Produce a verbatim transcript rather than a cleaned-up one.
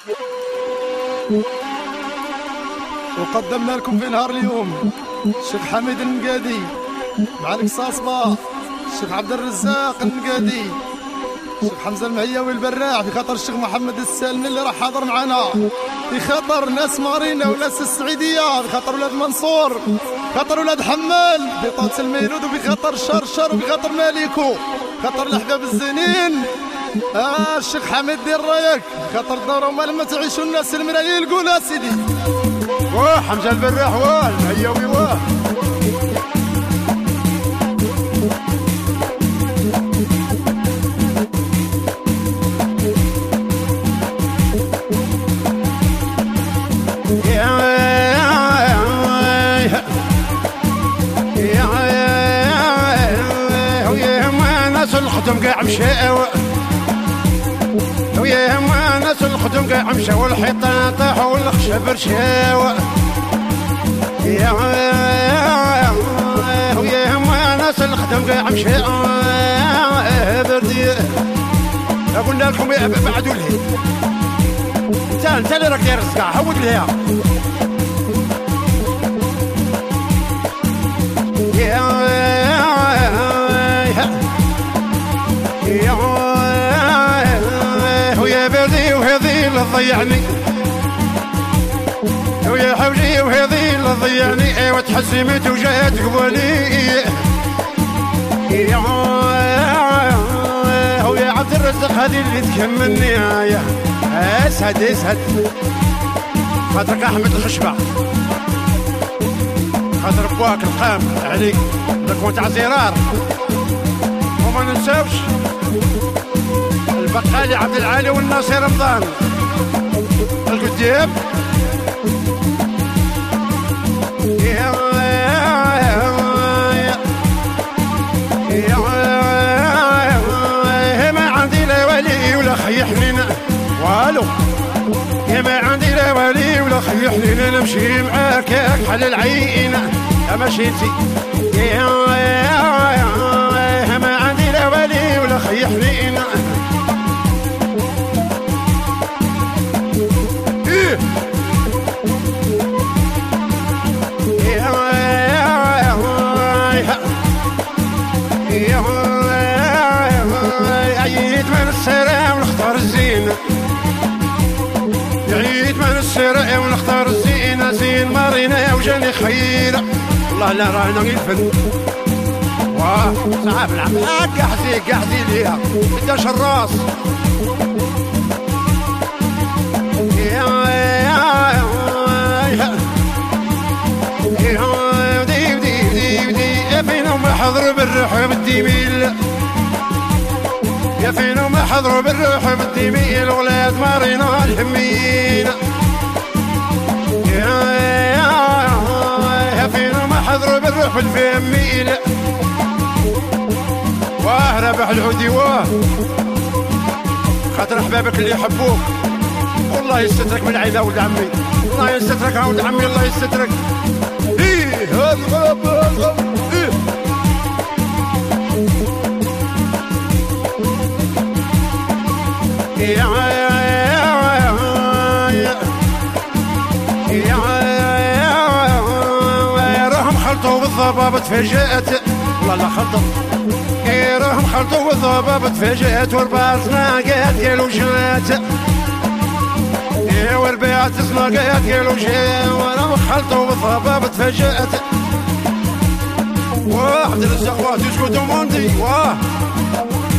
وقدمنا لكم في نهار اليوم الشيخ حميد النقادي مع القصاصبة، الشيخ عبد الرزاق النقادي، الشيخ حمزة المعياوي البراع، في خاطر الشيخ محمد السالمي اللي راح حاضر معنا، في خاطر ناس مارينا وناس السعيدية، في خاطر ولاد منصور، في خاطر ولاد حمال، في طوس الميلود، وفي خاطر شرشر، وفي خاطر مالكو، في خاطر الأحباب الزينين. آه الشيخ حميد دير رايك، في خاطر الدورة وما لما تعيشوا الناس المرايين يلقونا سيدي. واه حمزة البراح واه المعياوي واه الخدم قاع مشاوى ويا ما ناس الخدم قاع مشاوى والحيطان طاحوا والخشب رشاوى يا ويا ما ناس الخدم قاع مشاوى بردي. قلنا لكم بعدوا لي انت انت اللي راك داير الزقاع عود ليها يا ويا بردي وهذي اللي ضيعني ويا حولي وهذي اللي ضيعني ايوا تحسمت وجات قبالي يا ويا عبد الرزاق هذه اللي تكملني يا اسهد اسهد خاطرك احمد الخشبه خاطر بواك القام عليك لك تاع زرار. وما ننساوش البقالي عبد العالي والناصر رمضان القديم يا يا ما عندي لا ولي ولا خي حنين والو يا ما عندي لا ولي ولا خي حنين نمشي معاك حل العين مشيتي يا ما عندي لا ولي ولا خي حنين عييت من السراء ونختار الزينة عييت من السراء ونختار الزينة زين مارينا وجاني خيرة والله لا رانا الفن واه صعب العمل قاعدي قاعدي ليها بداش الراس يا يا يا دي دي دي دي فينا ما حضروا بالروح بالديميل يا فينا ما حضروا بالروح بالديميل ولاد مارينا الهمين يا يا فينا ما حضروا بالروح بالفميل واه ربح العودي واه خاطر احبابك اللي يحبوك والله يسترك من العيله ولد عمي الله يسترك ولد عمي الله يسترك. ايه هذا الغرب الغرب ايه يا يا يا راهم خلطوا بالضبابة تفاجأت والله لا خلطوا ايه راهم خلطوا بالضبابة تفاجأت ورباطنا قاد قالوا جات وربيعت سناقات قالوا جا وانا خلطوا بالضبابة تفاجأت واحد الزقوات يسكتوا موندي واه